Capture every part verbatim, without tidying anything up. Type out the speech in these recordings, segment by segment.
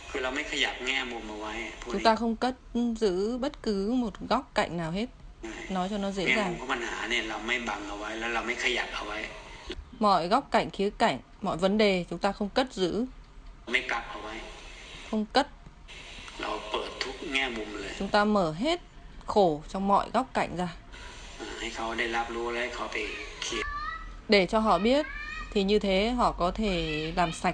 คือเราไม่ขยับแง่มุมเอาไว้พวก Chúng นี้ ta không cất giữ bất cứ một góc cạnh nào hết. Nói cho nó dễ แง่มุม dàng. ของปัญหาเนี่ยเราไม่บังเอาไว้แล้วเราไม่ขยับเอาไว้ Mọi góc cạnh, khía cạnh, mọi vấn đề chúng ta không cất giữ, ไม่กักเอาไว้ không cất. เราเปิดทุกแง่มุมเลย Chúng ta mở hết khổ trong mọi góc cạnh ra อ่าให้เขาได้รับรู้และให้เขาไปเคลียร์ để cho họ biết. Thì như thế họ có thể làm sạch.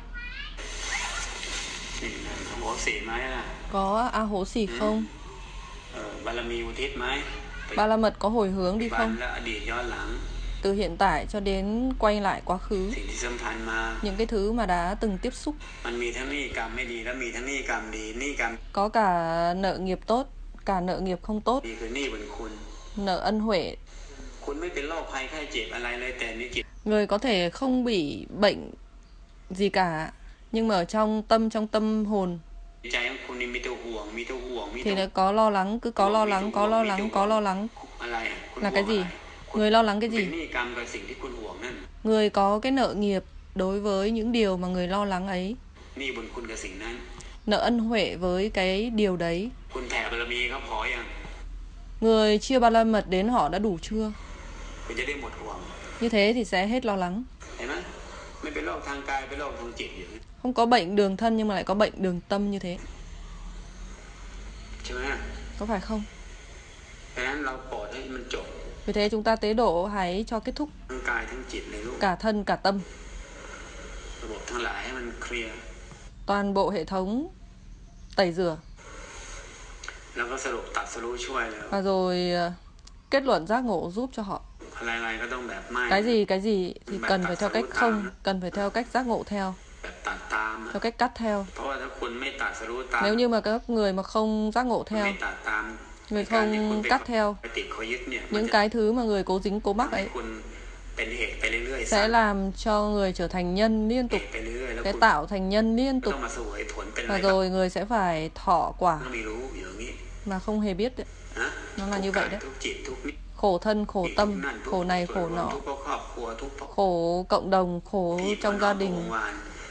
นี่นะโหสีไหมล่ะ Có A hố xì không? เออบารมีอุทิศไหม Ba la mật có hồi hướng đi ปัจจุบัน không? และอดีตย้อนหลัง Từ hiện tại cho đến quay lại quá khứ. สิ่งที่สัมพันธ์มา Những cái thứ mà đã từng tiếp xúc. มันมีทั้งหนี้กรรมไม่ดีและมีทั้งหนี้กรรมดีหนี้กรรม Có cả nợ nghiệp tốt, cả nợ nghiệp không tốt. ดีคือหนี้บุญคุณ Nợ ân huệ. คุณไม่เป็นโรคภัยไข้เจ็บอะไรเลยแต่มีจิต Người có thể không bị bệnh gì cả, nhưng mà ở trong tâm, trong tâm hồn ใจของคุณนี่มีแต่ห่วงมีแต่ห่วงมี thì แต่ nó có lo lắng, cứ có lo lắng, có lo lắng, có lo lắng. อะไรอ่ะคุณ Là ห่ว cái ง gì? อะไรคุณ Người lo lắng cái เป็น gì? หนี้กรรมกับสิ่งที่คุณห่วงนั่น Người có cái nợ nghiệp đối với những điều mà người lo lắng ấy. หนี้บุญคุณกับสิ่งนั้น Nợ ân huệ với cái điều đấy. คุณแผ่บารมีเขาพอยัง Người chia ba la mật đến họ đã đủ chưa? คุณจะได้หมดห่วง Như thế thì sẽ hết lo lắng. เห็นไหมไม่เป็นโรคทางกายเป็นโรคทางจิตอยู่ Không có bệnh đường thân nhưng mà lại có bệnh đường tâm như thế. ใช่ไหม Có phải không? ดังนั้นเราโปรดให้มันจบ Vì thế chúng ta tế độ hãy cho kết thúc ทั้งกายทั้งจิตเลยลูก cả thân cả tâm. ระบบทั้งหลายให้มันเคลียร์ Toàn bộ hệ thống tẩy rửa. แล้วก็สรุปตัดสรู้ช่วยแล้ว Và rồi ờ, kết luận giác ngộ giúp cho họ. อะไรๆก็ต้องแบบไม่ Cái gì cái gì thì cần phải theo cách không, cần phải theo cách giác ngộ theo, แบบตัดตามอะ theo cách cắt theo. เพราะว่าถ้าคุณไม่ตัดสรู้ตาม Nếu như mà các người mà không giác ngộ คุณ theo, ไม่ตัดตาม người การที่คุณ không ไป cắt theo ไปติดคอยึดเนี่ย những cái thứ mà người cố dính cố mắc ให้ ấy คุณเป็นเหตุไปเรื่อยๆ sẽ làm cho người trở thành nhân liên เห tục, ตุไปเรื่อยๆแล้ว sẽ คุณ tạo thành nhân liên ก็ต้ tục องมาเสวยผลเป็นอะไร và ก็ rồi người sẽ phải thọ quả ไม่รู้อยู่อย่างนี้ mà không hề biết đấy. นะ Nó là như ทุก vậy กาย đấy. ทุกจิตทุกนิ Khổ thân, khổ ทุก tâm, นั่นทุก khổ này, ส่วน khổ รวม nọ, ทุกครอบครัวทุก khổ cộng đồng, khổ พี่ trong น้อง gia ว đình, งวาน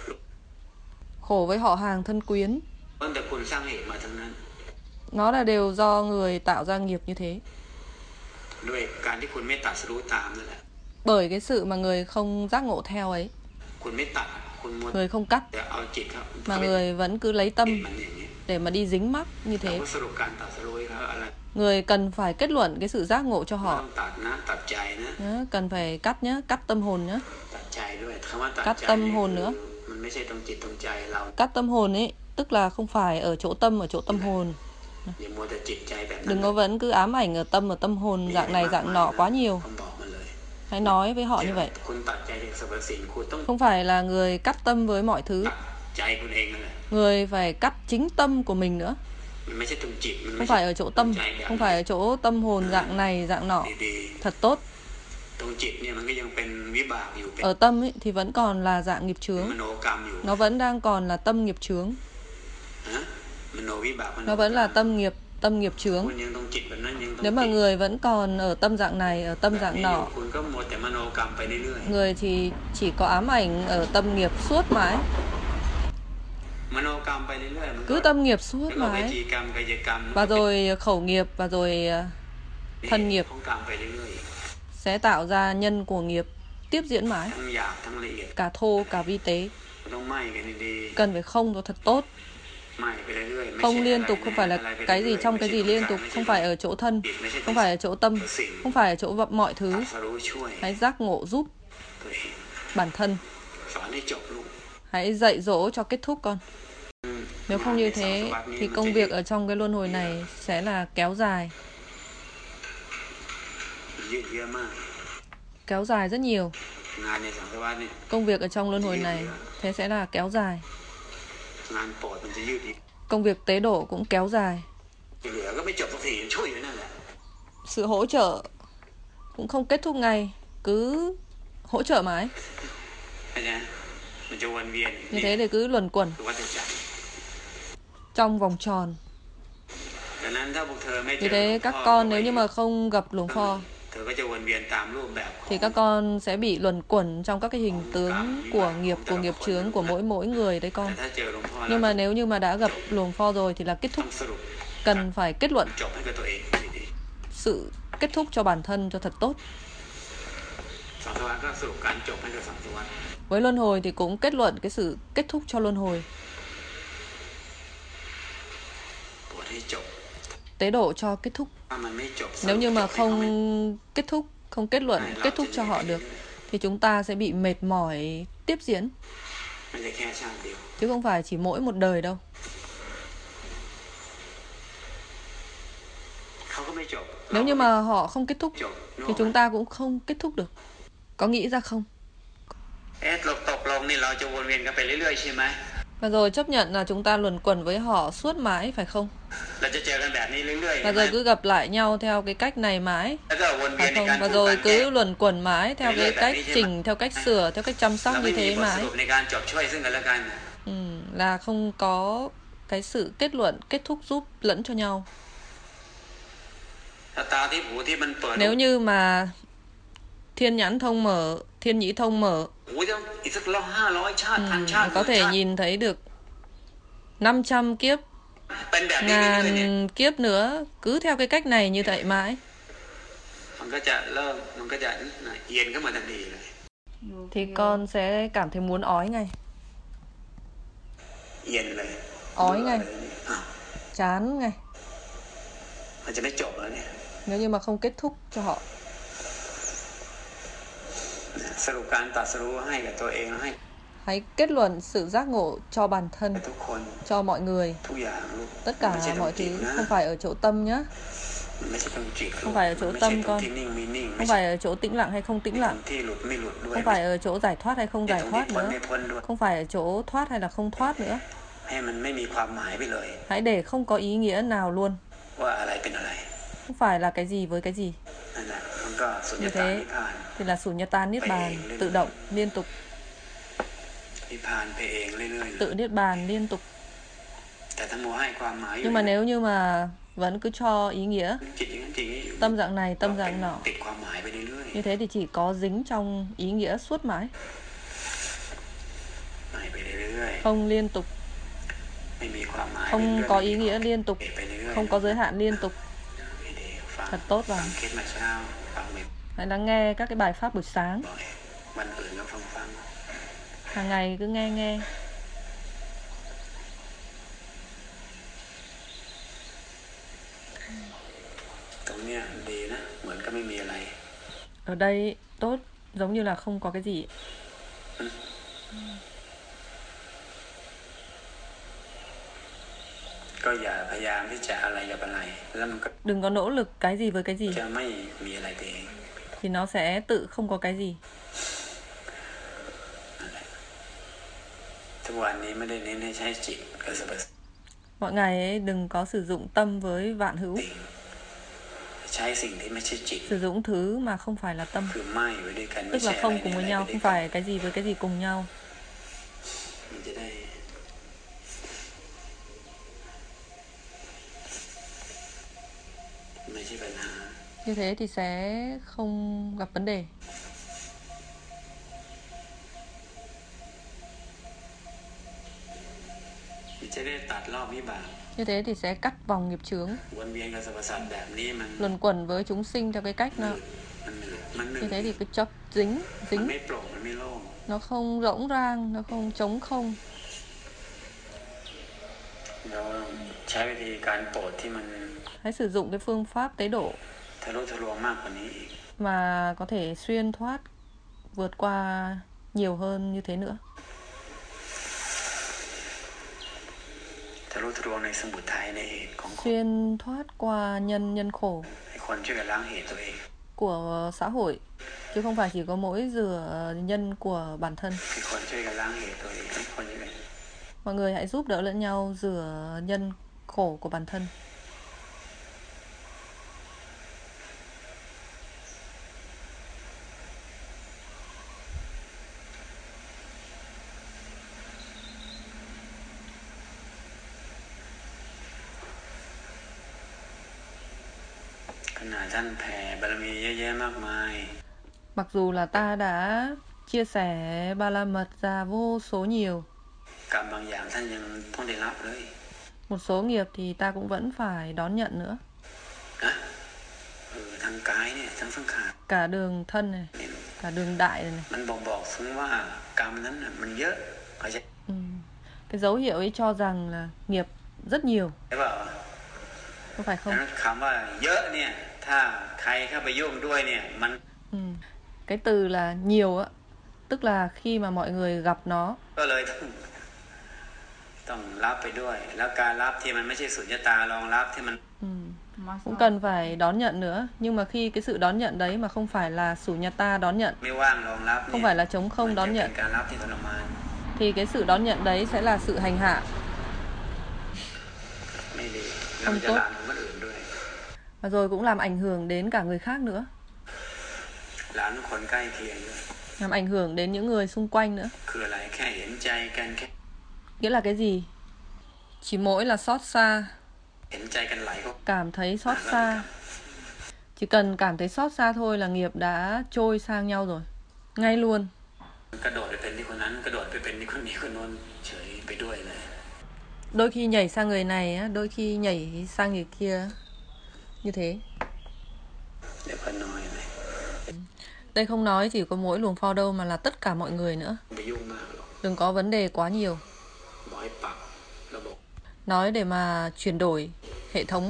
khổ với họ hàng thân quyến. ตั้งแต่คุณสร้างเหตุมาทั้งนั้น Nó là đều do người tạo ra nghiệp như thế. ด้วยการที่คุณไม่ตัดสรู้ตามนั่นแหละ Bởi cái sự mà người không giác ngộ theo ấy, คุณไม่ตัดคุณมัว người không cắt แต่เอาจิตครับ mà người vẫn cứ lấy ติด tâm มันอย่างนี้ để mà đi dính mắc như เรา thế. ก็สรุปการตัดสรู้ให้เขาอะไร Người cần phải kết luận cái sự giác ngộ cho ต้อ họ. งตัดนะตัดใจนะ Nhớ, cần phải cắt nhá, cắt tâm hồn nhá. ตัดใจด้วยคำว่าตัด Cắt ใจ tâm เนี่ย hồn คือ nữa. มันไม่ใช่ตรงจิตตรงใจเรา Cắt tâm hồn ấy, tức là không phải ở chỗ tâm, ở chỗ tâm hồn. อย่ามัวแต่จิตใจแบบนั้น Đừng có vẫn cứ ám ảnh ở tâm, ở tâm hồn dạng này dạng nọ quá nhiều. ผมบอกมันเลย Hãy nói với họ như vậy. คุณตัดใจจากสรรพสิ่งคุณต้อง Không phải là người cắt tâm với mọi thứ, ตัดใจคุณเองนั่นแหละ người phải cắt chính tâm của mình nữa. มันไม่ใช่ตรงจิตมัน Không ไม่ใช่ phải ở chỗ tâm, ใจแบบ không phải ở chỗ tâm hồn dạng này dạng nọ. ดี Thật tốt. ๆตรงจิตเนี่ยมันก็ยังเป็นวิบากอยู่เป็น Ở tâm ấy thì vẫn còn là dạng nghiệp ม chướng. โนกรรมอยู่ Nó vẫn đang còn là tâm nghiệp chướng. ฮะมโนวิบากมโน Nó vẫn là tâm nghiệp, tâm nghiệp คุ chướng. ณยังตรงจิตแบบนั้นยังตรง Nếu mà จิต người vẫn còn ở tâm dạng này, ở tâm แบบ dạng นี้อยู่ nọ, คุณก็มัวแต่มโนกรรมไปเรื่อย người thì chỉ có ám ảnh ở tâm nghiệp suốt mãi, ๆมโนกรรมไปเรื่อยๆมันก็ cứ tâm nghiệp แล้ว suốt ก็วิ mãi. จีกรรมกายกรรม Và rồi khẩu nghiệp và rồi ờ, นี่ thân nghiệp ของกรรมไปเรื่อย sẽ tạo ra nhân của nghiệp tiếp diễn mãi, ๆทั้งหยาบทั้งละเอียด cả thô cả vi tế. ต้องไหม้กันดี Cần phải không cho thật tốt, ๆไหม้ไปเรื่อยๆไม่ không ใช่ liên อะไร tục, không phải อะไร là ไป cái gì เรื่อยๆ trong cái ไม่ gì ใช่ liên ทุก tục, ข์ không phải ở chỗ thân, จิตไม่ใช่ không phải ở chỗ tâm, ตัวสิ่ง không phải ở chỗ vọng mọi ตั thứ. ดสรู้ช่วย Hãy giác ngộ giúp ตัวเอง bản thân, สอนให้จบลูก hãy dạy dỗ cho kết thúc con. อืม Nếu không như ในสัง thế สารวัฏนี้ thì มัน công จะ việc ở trong cái luân hồi này sẽ là kéo dài, ยืดเยื้อมาก kéo dài rất nhiều. งานในสังสารวัฏเนี่ย Công việc ở trong luân hồi này thế sẽ là kéo dài. งานโปรดมันจะยืดอีก Công việc tế độ cũng kéo dài. ที่เหลือก็ไม่จบสักทีช่วยอยู่นั่นแหละ Sự hỗ trợ cũng không kết thúc ngay, cứ hỗ trợ mãi. เข้าใจไหมมันจะวนเวียน Như thế thì cứ luẩn quẩn คือวัฏจักร trong vòng tròn. ดังนั้นถ้าพวกเธอไม่เจ Vì อหลว thế งพ่อ các con nếu như mà không gặp Luồng Pho, เธอก็จะวนเวียนตามรูปแบบของ thì các con sẽ bị luẩn quẩn trong các cái hình tướng của nghiệp, của nghiệp chướng của mỗi mỗi người đấy แต่ con. ถ้าเจอหลวงพ่อแล้ว Nhưng mà nếu như mà đã gặp luồng pho rồi thì là kết ต้อ thúc, งสรุป cần phải kết luận จบให้กับตัวเองดี sự kết thúc cho bản thân cho thật tốt. ๆสังสารวัฏก็สรุปการจบให้กับสังสารวัฏ Với luân hồi thì cũng kết luận cái sự kết thúc cho luân hồi, บวชให้จบ tế độ cho kết thúc. ถ้ามันไม่จบ Nếu như mà สรุปจบให้เขาไม่ không kết thúc, không kết luận, kết thúc cho họ được thì chúng ta sẽ bị mệt mỏi tiếp diễn, ไม่ใช่แค่ชาติเดียว chứ không phải chỉ mỗi một đời đâu. เขาก็ไม่จบ Nếu như mà họ không kết thúc จบ thì chúng ta cũng không kết thúc được. Có nghĩ ra không? เอ๊ะตกตกลงนี่เราจะวนเวียนกันไปเรื่อยๆใช่ไหม Và rồi chấp nhận là chúng ta luẩn quẩn với họ suốt mãi phải không? เราจะเจอกันแบบนี้เรื่อยๆ Và ใช่ไหม rồi cứ gặp lại nhau theo cái cách này mãi แล้วก็วนเวีย phải นใน không? การ Và พูด rồi การแก้ cứ luẩn quẩn mãi theo cái รื่อยๆ cách แบบนี้ใช่ไหม chỉnh, theo cách sửa, theo cách chăm เรา sóc ไม่ như มี thế บทส mãi. รุปในการจบช่วยซึ่งกันและกัน Ừ, là không có cái sự kết luận, kết thúc giúp lẫn cho nhau. ถ้าตาที่หูที่มันเปิด Nếu như mà thiên nhãn thông mở, thiên nhĩ thông mở, หูต้องอีกสักร้อยห้าร้อยชาติ ừ, พันชาติ có หมื่น thể ชาติ nhìn thấy được năm trăm kiếp, เป็นแบบนี้เรื่อยๆเนี่ย ngàn kiếp nữa, cứ theo cái cách này như vậy mãi มันก็จะเริ่มมันก็จะเย็นขึ้นมาทันทีเลย thì con sẽ cảm thấy muốn ói ngay, เย็นเลย ói ngay, อ้าว chán ngay มันจะไม่จบแล้วเนี่ย nếu như mà không kết thúc cho họ. สรุปการตรัสรู้ให้กับตัวเองให้ Hãy kết luận sự giác ngộ cho bản thân, ทุกคน cho mọi người. ทุกอย่างลูก Tất ไม่ใช่ cả ต้อง mọi จิต thứ นะ không phải ở chỗ tâm nhá, มันไม่ใช่ต้องจิต không phải ở chỗ ไม่ใช่ tâm ตรง con, ที่นิ่งมีนิ่ง không ไม่ใช่ phải ở chỗ tĩnh lặng hay không tĩnh ตรง lặng, ที่หลุดไม่หลุดด้วย không phải ở chỗ giải thoát hay không ไม่ giải ตรงที่ thoát พ้น nữa, ไม่พ้นด้วย không phải ở chỗ thoát hay là không thoát nữa. ให้มันไม่มีความหมายไปเลย Hãy để không có ý nghĩa nào luôn, ว่าอะไรเป็นอะไร không phải là cái gì với cái gì. นั่นแหละมันก็สุญญ Như ตา thế นิพพาน thì là sunyata niết bàn, tự động liên tục, นิพพานไปเองเรื่อยๆเลย tự niết bàn liên tục. แต่ถ้าโมให้ความหมายอยู่ Nhưng mà nếu như mà vẫn cứ cho ý nghĩa จิตอย่างนั้นจิตอย่างนี้อยู่ tâm dạng này, tâm dạng nọ, ติดความหมายไปเรื่อย như thế thì chỉ có dính trong ý nghĩa suốt mãi, ๆหมายไปเรื่อย không liên tục, ๆไม่มีความหมาย không ไปเรื่อยๆ có ý nghĩa liên tục, ไปเรื่อยๆ không có giới hạn liên tục. ให้ดีฟัง Thật tốt ฟัง vào. เคสมาเช้าฟังไม่ Hãy lắng nghe các cái bài pháp buổi sáng, บ่อยวันอื่นก็ฟังฟัง hàng ngày cứ nghe nghe. ตรงเนี้ยดีนะเหมือนก็ไม่มีอะไร Ở đây tốt, giống như là không có cái gì. ก็อย่าพยายามที่จะอะไรกับอะไรแล้วมันก็ Đừng có nỗ lực cái gì với cái gì จะไม่มีอะไรไปเอง thì nó sẽ tự không có cái gì. ทุกวันนี้ไม่ได้เน้นให้ใช้จิตกับสรรพสิ่ง Mọi ngày ấy, đừng có sử dụng tâm với vạn hữu, ใช้สิ่งที่ไม่ใช่จิต sử dụng thứ mà không phải là tâm, คือไม่ไว้ด้วยกันไม่ tức ใช่ là อะไร không ใน cùng อะ với ไร nhau, ไปด้วย không กัน phải cái gì với cái gì cùng nhau. มันจะได้ไม่ใช่ปัญหา Như thế thì sẽ không gặp vấn đề. มันจะได้ตัดรอบวิบาก Như thế thì sẽ cắt vòng nghiệp chướng, วนเวียนกับสรรพสัตว์แบบนี้มัน luẩn quẩn với chúng sinh theo cái cách หนื nó ดมันหนืดมันหนื như ด thế thì cứ chấp dính มัน dính, ไม่โปร่งมันไม่โล่ง nó không rỗng rang, nó không trống không. เราใช้วิธีการโปรดที่มัน Hãy sử dụng cái phương pháp tế độ ทะลุทะลวงมากกว่านี้อีก mà có thể xuyên thoát, vượt qua nhiều hơn như thế nữa. ทะลุทะลวงในสมุทัยในเหตุของคน Xuyên thoát qua nhân nhân khổ ให้คนช่วยกันล้างเหตุตัวเอง của xã hội, chứ không phải chỉ có mỗi rửa nhân của bản thân. ให้คนช่วยกันล้างเหตุตัวเองให้คนช่วยกัน Mọi người hãy giúp đỡ lẫn nhau rửa nhân khổ của bản thân. ขณะท่านแผ่บารมีเยอะแยะมากมาย Mặc dù là ta đã chia sẻ ba la mật ra vô số nhiều, กรรมบางอย่างท่านยังต้องได้รับเลย một số nghiệp thì ta cũng vẫn phải đón nhận nữa. นะเออทางกายเนี่ยทั้งสังขาร Cả đường thân này, cả đường đại này, này. มันบอกบอกถึงว่ากรรมนั้นน่ะมันเยอะเข้าใจ Ừ. Cái dấu hiệu ấy cho rằng là nghiệp rất nhiều, ใช่เปล่า có phải ดัง không? นั้นคำว่าเยอะเนี่ยถ้าใครเข้าไปยุ่งด้วยเนี่ยมัน Ừ. Cái từ là nhiều á, tức là khi mà mọi người gặp nó ก็เลยต้องต้องรับไปด้วย แล้วการรับที่มันไม่ใช่สุญญตารองรับที่มัน ừ. cũng cần phải đón nhận nữa. Nhưng mà khi cái sự đón nhận đấy mà không phải là sunyata đón nhận, ไม่ว่างรองรับ không เนี่ย phải là trống มั không นจะ đón เป็ nhận, นการรับที่ทรมาน thì cái sự đón nhận đấy sẽ là sự hành hạ. ไม่ดีแล้วมันจะลามถึงคนอื่นด้วย Và rồi cũng làm ảnh hưởng đến cả người khác nữa, หลานคนใกล้เคียงด้วย làm ảnh hưởng đến những người xung quanh nữa. คืออะไรแค่เห็นใจกันแค่ Nghĩa là cái gì? Chỉ mỗi là xót xa, เห็นใจกันไหลก็ cảm thấy xót xa. Chỉ cần cảm thấy xót xa thôi là nghiệp đã trôi sang nhau rồi, ngay luôn. กระโดดไปเป็นที่คนนั้นกระโดดไปเป็นที่คนนี้คนโน้นเฉยไปด้วยเลย Đôi khi nhảy sang người này á, đôi khi nhảy sang người kia, như thế. เดี๋ยวก็น้อยเลย Đây không nói chỉ có mỗi luồng pho đâu mà là tất cả mọi người nữa. ไปยุ่งมากหรอก Đừng có vấn đề quá nhiều. บอกให้ปรับระบบ Nói để mà chuyển đổi hệ thống,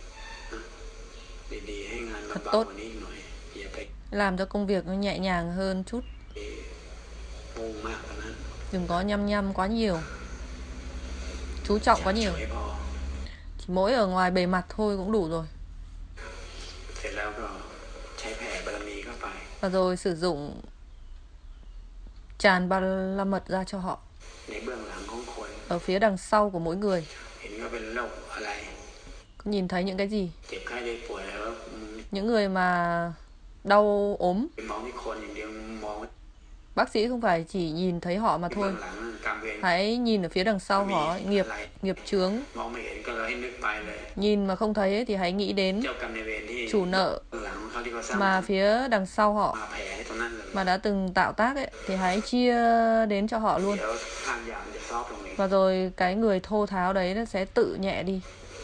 ดีๆให้งานมัน thật เบาก tốt, ว่านี้หน่อยอย่าไป làm cho công việc nó nhẹ nhàng hơn chút. มุ่งมากกว่านั้น Đừng có nhăm nhăm quá nhiều, chú trọng quá nhiều. เฉยพอ Chỉ mỗi ở ngoài bề mặt thôi cũng đủ rồi. เสร็จแล้วก็ใช้แผ่บารมีเข้าไป Và rồi sử dụng tràn ba la mật ra cho họ ในเบื้องหลังของคน ở phía đằng sau của mỗi người. เห็นว่าเป็นโรคอะไร Có nhìn thấy những cái gì? เจ็บไข้ได้ป่วยแล้วอืม Những người mà đau ốm, ไปมองที่คนอย่างเดียวมอง bác sĩ không phải chỉ nhìn thấy họ mà ที่เบื้ thôi. องหลังกรรมเวร Hãy nhìn ở phía đằng sau họ, nghiệp, nghiệp chướng. มองไม่เห็นก็เลยให้นึกไปเลย Nhìn mà không thấy ấy, thì hãy nghĩ đến เจ้ากรรมนายเวรที่ chủ nợ เบื้องหลังของเขาที่เขาสร้าง mà phía đằng sau họ มาแผ่ให้ตรงนั้นเลย mà đã từng tạo tác ấy, thì hãy chia đến cho họ luôn. เดี๋ยวทางยามจะซอฟลงเอง Và rồi cái người thô tháo đấy nó sẽ tự nhẹ đi.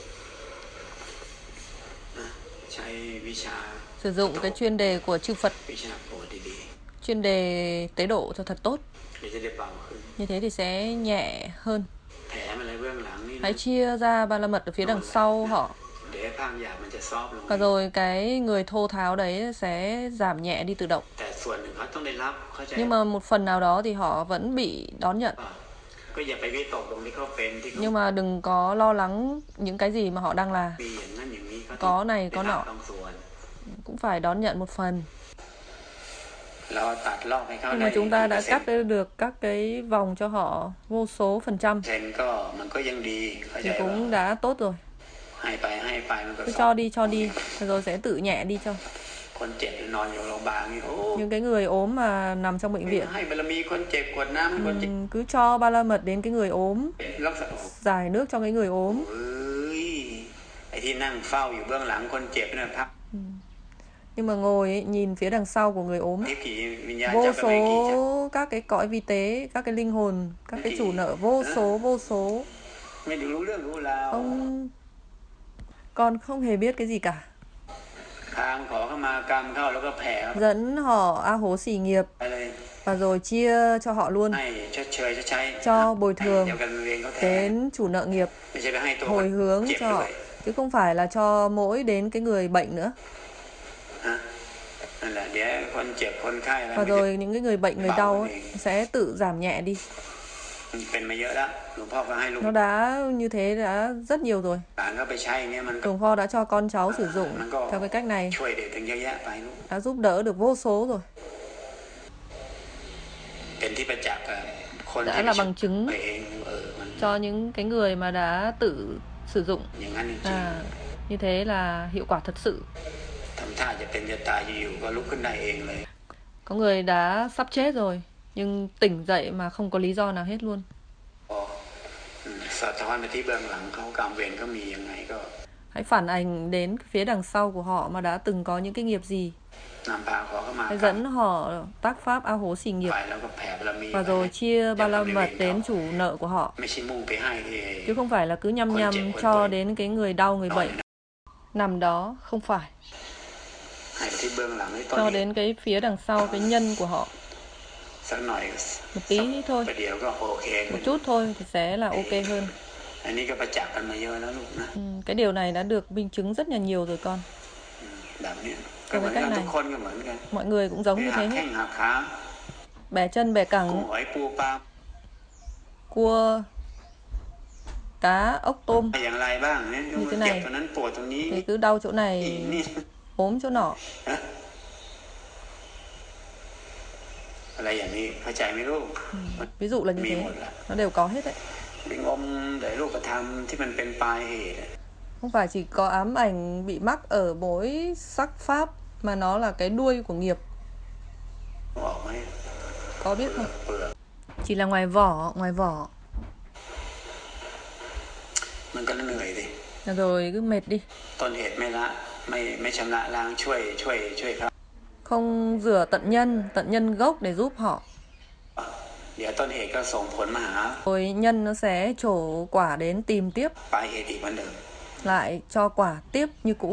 ใช้วิชา Sử dụng cái chuyên đề của chư Phật, วิชาโปรดดี chuyên đề tế độ cho thật tốt. ๆเดี๋ยวจะได้เบาขึ้น Như thế thì sẽ nhẹ hơn. แผลมันอะไรเบื้องหลังนี่นะ Hãy chia ra ba la mật ở phía đằng sau họ. เดี๋ยวข้างยามมันจะซอฟลง Và rồi cái người thô tháo đấy sẽ giảm nhẹ đi tự động. แต่ส่วนหนึ่งเขาต้องได้รับเข้าใจ Nhưng mà một phần nào đó thì họ vẫn bị đón nhận. ป่ะก็อย่าไปวิตกตรงที่เขาเป็นที่เขา Nhưng mà đừng có lo lắng những cái gì mà họ đang là. มีอย่างนั้นอย่างนี้เขา có này ได้ có รับ nọ, บางส่วน cũng phải đón nhận một phần. เราตัดลอกให้เขา Nhưng ได้ mà chúng ta đã กี่เปอร์เซ็นต์ cắt được các cái vòng cho họ vô số phần trăm เซนก็มันก็ยังดีเข้าใจ thì ว่า cũng đã tốt rồi. ให้ไปให้ไปมันก็ Cứ ซอฟ cho đi cho đi, rồi sẽ tự nhẹ đi cho. คนเจ็บนอนอยู่โรงพยาบาลนี่โอ้ Những cái người ốm mà nằm trong bệnh viện, ให้บารมีคนเจ็บกวดน้ำให้คนเจ็บ ừm, cứ cho ba la mật đến cái người ốm, รักษา giải nước cho cái người ốm. เอ้ยไอ้ที่นั่งเฝ้าอยู่เบื้องหลังคนเจ็บเนี่ยพัก Nhưng mà ngồi ấy, nhìn phía đằng sau của người ốm, ทิพย์ขี่วิญญาณ vô เจ้ากรรมนายกี่จะ số các cái cõi vi tế, các cái linh hồn, các cái chủ nợ vô số vô số. ไม่รู้เรื่องรู้ราว Ông con không hề biết cái gì cả. ทางขอเข้ามากรรมเข้าแล้วก็แผ่เข้า Dẫn họ a hố xỉ nghiệp ไปเลย và rồi chia cho họ luôn, ให้ชดเชยชดใช้ cho bồi thường เจ้ากรรมนายเวรเขาแทน đến chủ nợ nghiệp, ไม่ใช่ไปให้ตัว hồi hướng เจ็บ cho ด้ họ, วย chứ không phải là cho mỗi đến cái người bệnh nữa. ฮะนั่นแหละเดี๋ยวคนเจ็บคนไข้อะไร Và มันจะ rồi những cái người bệnh, người bảo đau mình. ấy, sẽ tự giảm nhẹ đi. มันเป็นมาเยอะแล้วหลวงพ่อก็ให้ลูก Nó đã như thế đã rất nhiều rồi. หลานก็ไปใช้อย่างเงี้ยมันก็ Hồng Kho đã cho con cháu sử dụng Nó có- theo cái cách này, ช่วยเด็กถึงเยอะแยะไปลูก đã giúp đỡ được vô số rồi. เป็นที่ประจักษ์อะคน Đã ที่ là ไปช่วย bằng chứng เองเออมัน cho những cái người mà đã tự sử dụng. อย่างนั้นจริง À, như thế là hiệu quả thật sự. ๆทำท่าจะเป็นจะตายอยู่ๆก็ลุกขึ้นได้เองเลย Có người đã sắp chết rồi nhưng tỉnh dậy mà không có lý do nào hết luôn. พออืมสะท้อนไปที่เบื้องหลังเขากรรมเวรเขามียังไงก็ Hãy phản ảnh đến phía đằng sau của họ mà đã từng có những cái nghiệp gì. นำพาขอเข้ามา Hãy dẫn họ tác pháp A Hố xì nghiệp ไปแล้วก็แผ่บารมี và ไป rồi ให้ chia เจ้า ba กรร la มนายเว mật รเขา đến chủ nợ của họ. ไม่ใช่มุ่งไปให้ที่ Chứ không phải là cứ nhăm Con nhăm trẻ con cho tuổi. đến cái người đau người bệnh. Nằm đó không phải. ให้ไปที่เบื้องหลังให้ต้น Cho เหตุ đến cái phía đằng sau cái nhân của họ. สักหน่อย Một tí thôi, ประเดี๋ยวก็โอเค một chút thôi thì sẽ là ok hơn. อันนี้ก็ประจักษ์กันมาเยอะแล้วลูกนะ Ừ, cái điều này đã được minh chứng rất là nhiều rồi con. แบบเนี้ยก็ก็เหเหมืมืออน นกักัน น này. ทุกคนก็เหมือนกัน Mọi người cũng giống như หั thế กแข้ hết. งหักขา Bẻ chân, bẻ กุ้ง cẳng, หอยปูปลา cua, cá, ốc tôm อย่างไรบ้างเนี่ย như thế เจ็บ này ตรงนั้นปวดตรงนี้ thì cứ đau chỗ อี này, นี่ ốm chỗ nọ. อะไรอย่างนี้เข้าใจไหมลูก Ừ. Ví dụ là như Mì thế, một là- nó đều có hết đấy. ไปงมแต่รูปธรรมที่มันเป็นปลายเหตุอะ Không phải chỉ có ám ảnh bị mắc ở mỗi sắc pháp mà nó là cái đuôi của nghiệp. ออกไหม Có biết เปลือ không? กเปลือก Chỉ là ngoài vỏ, ngoài vỏ. มันก็เหนื่อยดิ Rồi cứ mệt đi. ต้นเหตุไม่ละไม่ไม่ชำระล้างช่วยช่วยช่วยเขา Không rửa tận nhân, tận nhân gốc để giúp họ. เดี๋ยวต้นเหตุก็ส่งผลมาหา Rồi nhân nó sẽ trổ quả đến tìm tiếp, ปลายเหตุอีกเหมือนเดิม lại cho quả tiếp như cũ.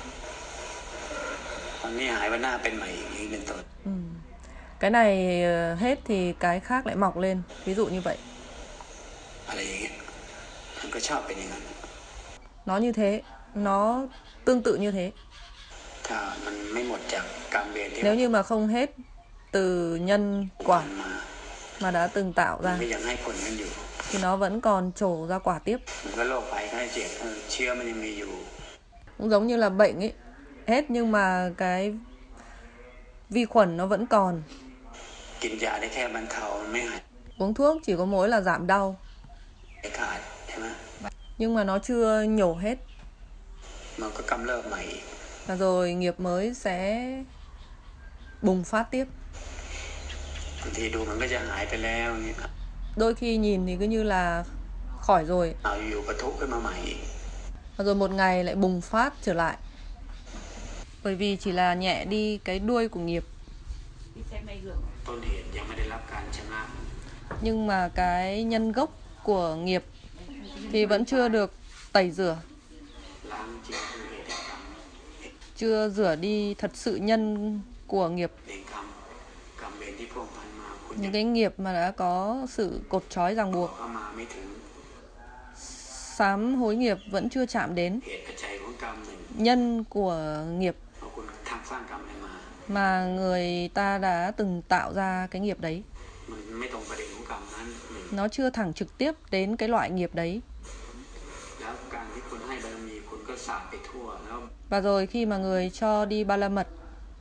วันนี้หายวันหน้าเป็นใหม่อีกนี้เป็นต้น Ừ. Cái này ờ, hết thì cái khác lại mọc lên. Ví dụ như vậy. อะไรอย่างเงี้ยมันก็ชอบเป็นอย่างนั้น Nó như thế, nó tương tự như thế. ถ้ามันไม่หมดจากกรรมเวรที่ Nếu như mà không hết từ nhân ผ่า quả นมา mà đã từng tạo มัน ra ก็ยังให้ผลกันอยู่ thì nó vẫn còn trổ ra quả tiếp. มันก็โรคภัยไข้เจ็บเออเชื้อมันยังมีอยู่ Cũng giống như là bệnh ấy. Hết nhưng mà cái vi khuẩn nó vẫn còn. กินยาได้แค่บรรเทามันไม่หาย Uống thuốc chỉ có mỗi là giảm đau. ขาดใช่ไหม Nhưng mà nó chưa nhổ hết. มันก็กำเริบใหม่อีก Và rồi nghiệp mới sẽ bùng phát tiếp. บางทีดูมันก็จะหายไปแล้วอย่างเงี้ย Đôi khi nhìn thì cứ như là khỏi rồi. เอาอยู่ปะทุขึ้นมาใหม่อีก Và rồi một ngày lại bùng phát trở lại. Bởi vì chỉ là nhẹ đi cái đuôi của nghiệp. ต้นเหตุยังไม่ได้รับการชำระ Nhưng mà cái nhân gốc của nghiệp thì vẫn chưa được tẩy rửa. ล้างจริงคือเหตุแห่งกรรม Chưa rửa đi thật sự nhân của nghiệp. เองกรรมกรรมเวรที่พ่วงพันมาคุณ Những cái nghiệp mà đã có sự cột trói ràng บว buộc. กเข้ามาไม่ถึง Sám hối nghiệp vẫn chưa chạm đến เหตุปัจจัยของกรรมหนึ่ง nhân của nghiệp เพราะคุณทำสร้างกรรมอะไรมา mà người ta đã từng tạo ra cái nghiệp đấy. มันไม่ตรงประเด็นของกรรมนั้นหนึ่ง Nó chưa thẳng trực tiếp đến cái loại nghiệp đấy. แล้วการที่คุณให้บารมีคุณก็สาดไปทั่วแล้ว Và rồi khi mà người cho đi ba la mật,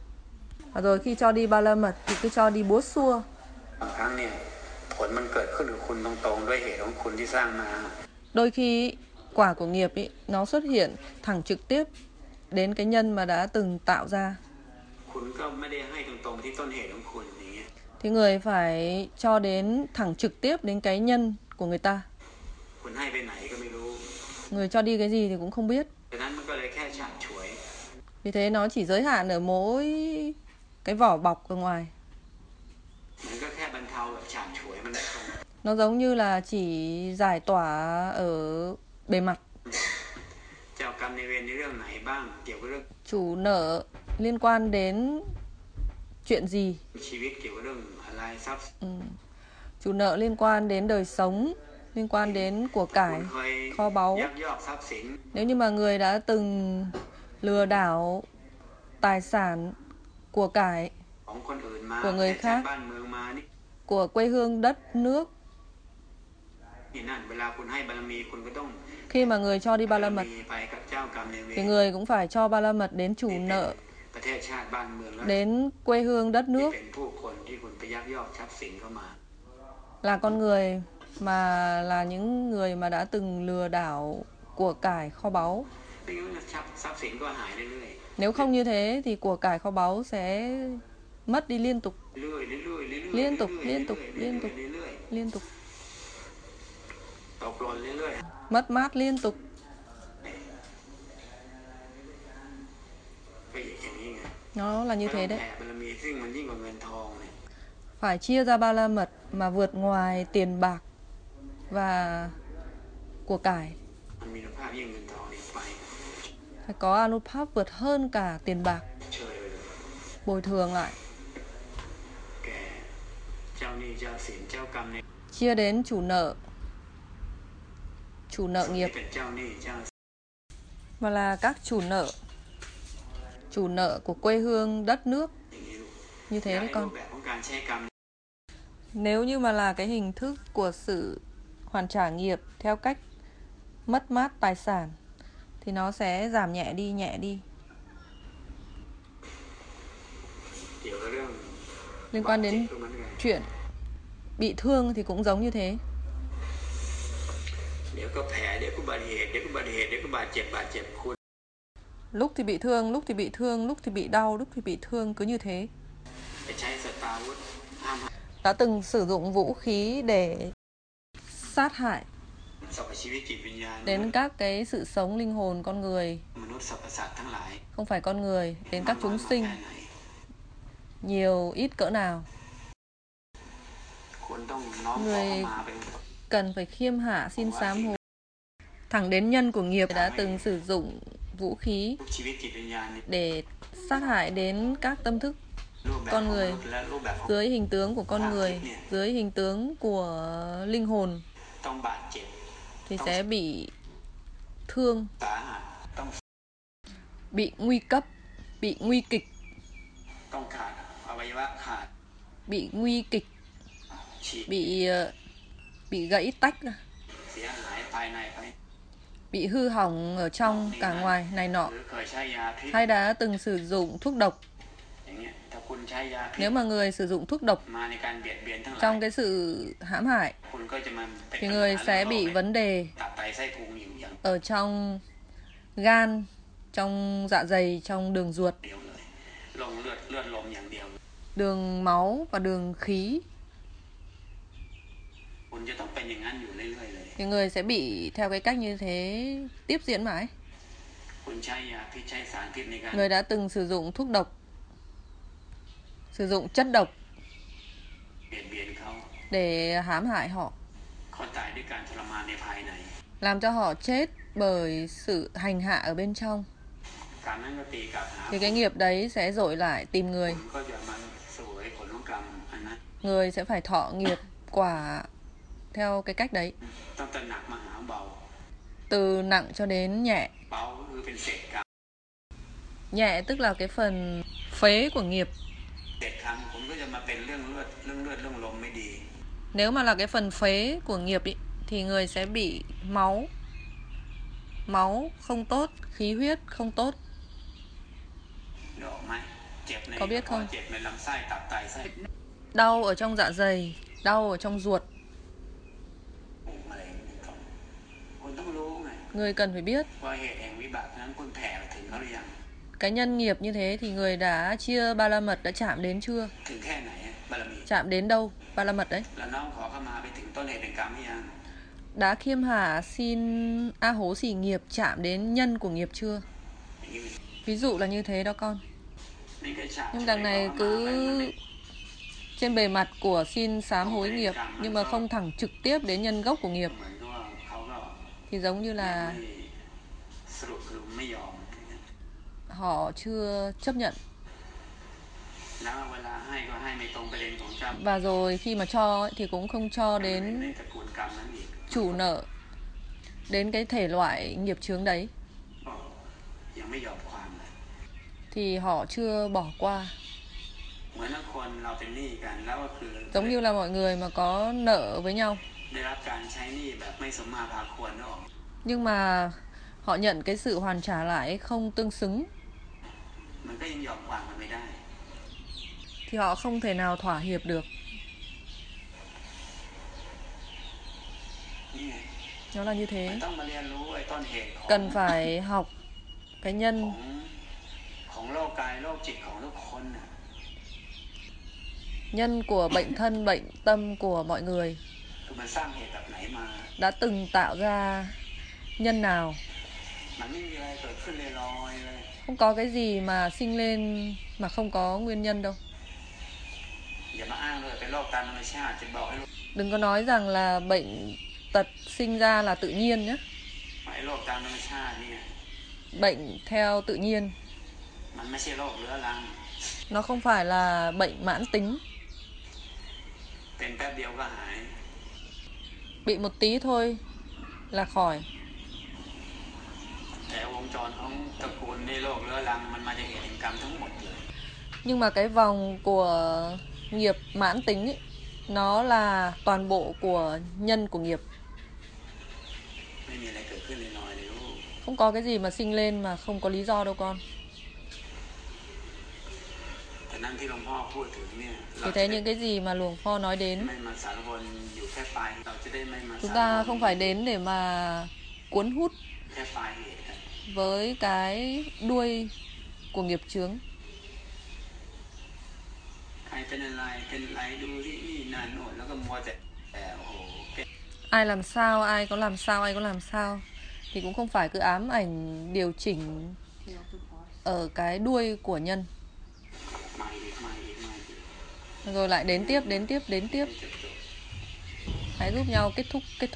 và rồi khi cho đi ba la mật thì cứ cho đi búa xua. บางครั้งเนี่ยผลมันเกิดขึ้นกับคุณตรงๆด้วยเหตุของคุณที่สร้างมา Đôi khi quả của nghiệp ý, nó xuất hiện thẳng trực tiếp đến cái nhân mà đã từng tạo ra. คุณก็ไม่ได้ให้ตรงๆที่ต้นเหตุของคุณอย่างเงี้ย Thì người phải cho đến thẳng trực tiếp đến cái nhân của người ta. คุณให้ไปไหนก็ไม่รู้ Người cho đi cái gì thì cũng không biết. ดังนั้นมันก็เลยแค่ฉาบฉวย Vì thế nó chỉ giới hạn ở mỗi cái vỏ bọc ở ngoài. มันก็แค่บรรเทาแบบฉาบฉวยมันได้ตรง Nó giống như là chỉ giải tỏa ở bề mặt. เจ้ากรรมในายเวรในเรื่องไหนบ้างเกี่ยวกับเรื่อง Chủ nợ liên quan đến chuyện gì? ชีวิตเกี่ยวกับเรื่องอะไรทรัพย์ Ừ. Chủ nợ liên quan đến đời sống, liên quan đến của คุ cải, ณเคย kho báu. ยักยอกทรัพย์สิน Nếu như mà người đã từng lừa đảo tài sản của cải ของคนอื่นมา của người แต่ khác บ้านเมืองมานี่ của quê hương đất nước, นี่นั่นเวลาคุณให้บารมีคุณก็ต้อง khi mà người cho đi ba la mật มีไปกับเจ้ากรรมในายเว thì ร người cũng phải cho ba la mật đến chủ ที่เป็น nợ, ประเทศชาติบ้านเมืองแล้ว đến quê hương đất ที่ nước, เป็นผู้คนที่คุณไปยักยอกทรัพย์สินเข้ามา là con người mà là những người mà đã từng lừa đảo của cải kho báu. ไม่งั้นทรัพย์ทรัพย์สินก็หายเรื่อย Nếu không như thế thì của cải kho báu sẽ mất đi liên tục, ๆเรื่อยๆเรื่อยๆเรื่อยๆ liên tục, เรื่อยๆ liên tục, เรื่อยๆ liên tục, เรื่อย liên tục, ๆตกหล่นเรื่อย mất mát liên tục. Nó là như ก็ต้อ thế ง đấy. แผ่บารมีซึ่งมันยิ่งกว่าเงินทองเนี่ย Phải chia ra ba la mật mà vượt ngoài tiền bạc và của cải. มันมีคุณภาพยิ่งเงินทองเนี่ยไป Phải có Anupap vượt hơn cả tiền bạc. เชยไปเลย Bồi thường lại. แก่เจ้าหนี้เจ้าสินเจ้ากรรมเนี่ย Chia đến chủ nợ, chủ nợ ที่ nghiệp เป็นเจ้าหนี้เจ้า và là các chủ nợ, chủ nợ của quê hương, đất nước. อย่างนี้ลูก Như thế đấy รู con. ปแบบของการใช้กรรม Nếu như mà là cái hình thức của sự hoàn trả nghiệp theo cách mất mát tài sản thì nó sẽ giảm nhẹ đi, nhẹ đi. เกี่ยวกับเรื่อง Liên quan บาดเจ็บ đến ก็เหมือนกัน chuyện bị thương thì cũng giống như thế. เดี๋ยวก็แผลเดี๋ยวก็อุบัติเหตุเดี๋ยวก็อุบัติเหตุเดี๋ยวก็บาดเจ็บบาดเจ็บคุณ Lúc thì bị thương, lúc thì bị thương, lúc thì bị đau, lúc thì bị thương, cứ như thế. ไปใช้สตาร์วุธห้าม Đã từng sử dụng vũ khí để sát hại สรรพชีวิตจิตวิญญาณ đến các cái sự sống linh hồn con người, มนุษย์สรรพสัตว์ทั้งหลาย không phải con người, đến các chúng sinh, แค่ไหน nhiều ít cỡ nào. ควรต้องน้อมขอ Người เข้ามาเป็น cần phải khiêm hạ xin sám hối. Thẳng đến nhân của nghiệp đã từng sử dụng vũ khí ทุกชีวิตจิตวิญญาณเนี่ย để sát hại đến các tâm thức รูปแบบ con ของม người นุษย์และรูปแบบของ dưới hình tướng của con người, dưới hình tướng của linh hồn ต้องบาดเจ็บ thì sẽ bị thương, สาหัสต้อง bị nguy cấp, bị nguy kịch, ต้องขาดอวัยวะขาด bị nguy kịch, ฉีก bị ờ, bị gãy tách ra, เสียหายภายในภาย bị hư hỏng ở trong cả ngoài này nọ, หรือเคยใช้ยาพิษ hay đã từng sử dụng thuốc độc. อย่างเงี้ยถ้าคุณใช้ยาพิษ Nếu mà người sử dụng thuốc độc มาในการเบียดเบียนทั้งหลาย trong cái sự hãm hại คุณก็จะมาเป็น thì ปัญ người หา sẽ เรื่อง bị โรค vấn đề ตับไตไส้พุงอยู่อย่าง ở trong gan, trong dạ dày, trong đường ruột, เดียวเลยลงเลือดเลือดลมอย่างเดียว đường máu và đường khí. คุณจะต้องเป็นอย่างนั้นอยู่เรื่อยๆเลย Thì người sẽ bị theo cái cách như thế tiếp diễn mãi. คุณใช้ยาพิษใช้สารพิษในการ Người đã từng sử dụng thuốc độc, sử dụng chất độc เบียดเบียนเขา để hãm hại họ, เขาตายด้วยการทรมานในภายใน làm cho họ chết bởi sự hành hạ ở bên trong. การนั้นก็ตีกลับหา Thì cái nghiệp đấy sẽ dội lại tìm người. คุณก็จะมาสวยผลของกรรมอันนั้น Người sẽ phải thọ nghiệp quả theo cái cách đấy, ตั้งแต่หนักมาหาเบา từ nặng cho đến nhẹ. เบาคือเป็นเศษกรรม Nhẹ tức là cái phần phế của nghiệp. เศษครั้งคุณก็จะมาเป็นเรื่องเลือดเรื่องเลือดเรื่องลมไม่ดี Nếu mà là cái phần phế của nghiệp ý, thì người sẽ bị máu, máu không tốt, khí huyết không tốt. เดี๋ยวออกไหมเจ็บใน có biết กระ không? เพาะเจ็บในลำไส้ตับไตไส้ Đau ở trong dạ dày, đau ở trong ruột. ปวดมะเร็งเป็นต้นคุณต้องรู้ไง Người cần phải biết ว่าเหตุแห่งวิบากนั้นคุณแผ่ไปถึงเขาหรือยัง cái nhân nghiệp như thế thì người đã chia ba la mật đã chạm đến chưa? ถึงแค่ไหนอะบารมี Chạm đến đâu? Ba la mật đấy. แล้วน้องขอเข้ามาไปถึงต้นเหตุแห่งกรรมหรือยัง Đã khiêm hạ xin A hố xỉ nghiệp chạm đến nhân của nghiệp chưa? อย่างนี้ Ví dụ là như thế đó con. นี่ก็ฉาก Nhưng đằng này cứ trên bề mặt của xin sám hối nghiệp nhưng mà không thẳng trực tiếp đến nhân gốc của nghiệp เหมือนกับว่าเขาก็ thì giống như là ไม่สรุปคือไม่ยอม họ chưa chấp nhận. แล้วเวลาให้ก็ให้ไม่ตรงประเด็นของเจ้า Và rồi khi mà cho ấy, thì cũng không cho ใน đến ตระกูลกรรมนั้นอีก chủ nợ, đến cái thể loại nghiệp chướng đấy ก็ยังไม่ยอมความเลย thì họ chưa bỏ qua. เหมือนกับคนเราเป็นหนี้กันแล้วก็คือ Giống như là mọi người mà có nợ với nhau ได้รับการใช้หนี้แบบไม่สมมาพาควรนึกออก nhưng mà họ nhận cái sự hoàn trả lại không tương xứng มันก็ยังยอมความกันไม่ได้ thì họ không thể nào thỏa hiệp được. นี่ไง Nó là như มัน thế. ต้องมาเรียนรู้ไอ้ต้นเหตุของ Cần phải học cái ขอ nhân งของโรคกายโรคจิตของทุกคนน่ะ nhân của bệnh thân, bệnh tâm của mọi người คือมันสร้างเหตุแบบไหนมา đã từng tạo ra nhân nào. มันไม่มีอะไรเกิดขึ้นลอยๆเลย Không có cái gì mà sinh lên mà không có nguyên nhân đâu. อย่ามาอ้างเลยเป็นโรคตามธรรมชาติจะบอกให้รู้ Đừng có nói rằng là bệnh tật sinh ra là tự nhiên nhé. ไอ้โรคตามธรรมชาติเนี่ย Bệnh theo tự nhiên มันไม่ใช่โรคเรื้อรัง nó không phải là bệnh mãn tính. เป็นแป๊บเดียวก็หาย Bị một tí thôi là khỏi. แต่วงจรของตระกูลในโรคเรื้อรังมันมาจากเหตุแห่งกรรมทั้งหมดเลย Nhưng mà cái vòng của nghiệp mãn tính ấy, nó là toàn bộ của nhân của nghiệp. ไม่มีอะไรเกิดขึ้นลอยๆเลยลูก Không có cái gì mà sinh lên mà không có lý do đâu con. แต่นั่นที่หลวงพ่อพูดถึงเนี่ย Thì thế những cái gì mà Luồng Pho nói đến, ไม่มาสารวนอยู่แค่ปลายเราจะได้ไม่มา chúng ta không phải đến để mà cuốn hút แค่ปลายเหตุกัน với cái đuôi của nghiệp chướng. ใครเป็นอะไรเป็นอะไรดูที่นี่นั่นโน่นแล้วก็มัวแต่แต่โอ้โหเป็น Ai làm sao, ai có làm sao, ai có làm sao, thì cũng không phải cứ ám ảnh điều chỉnh ở cái đuôi của nhân. มาอีกมาอีกมาอีก Rồi lại đến tiếp, đến tiếp, đến tiếp. จบ Hãy giúp nhau kết thúc, kết thúc.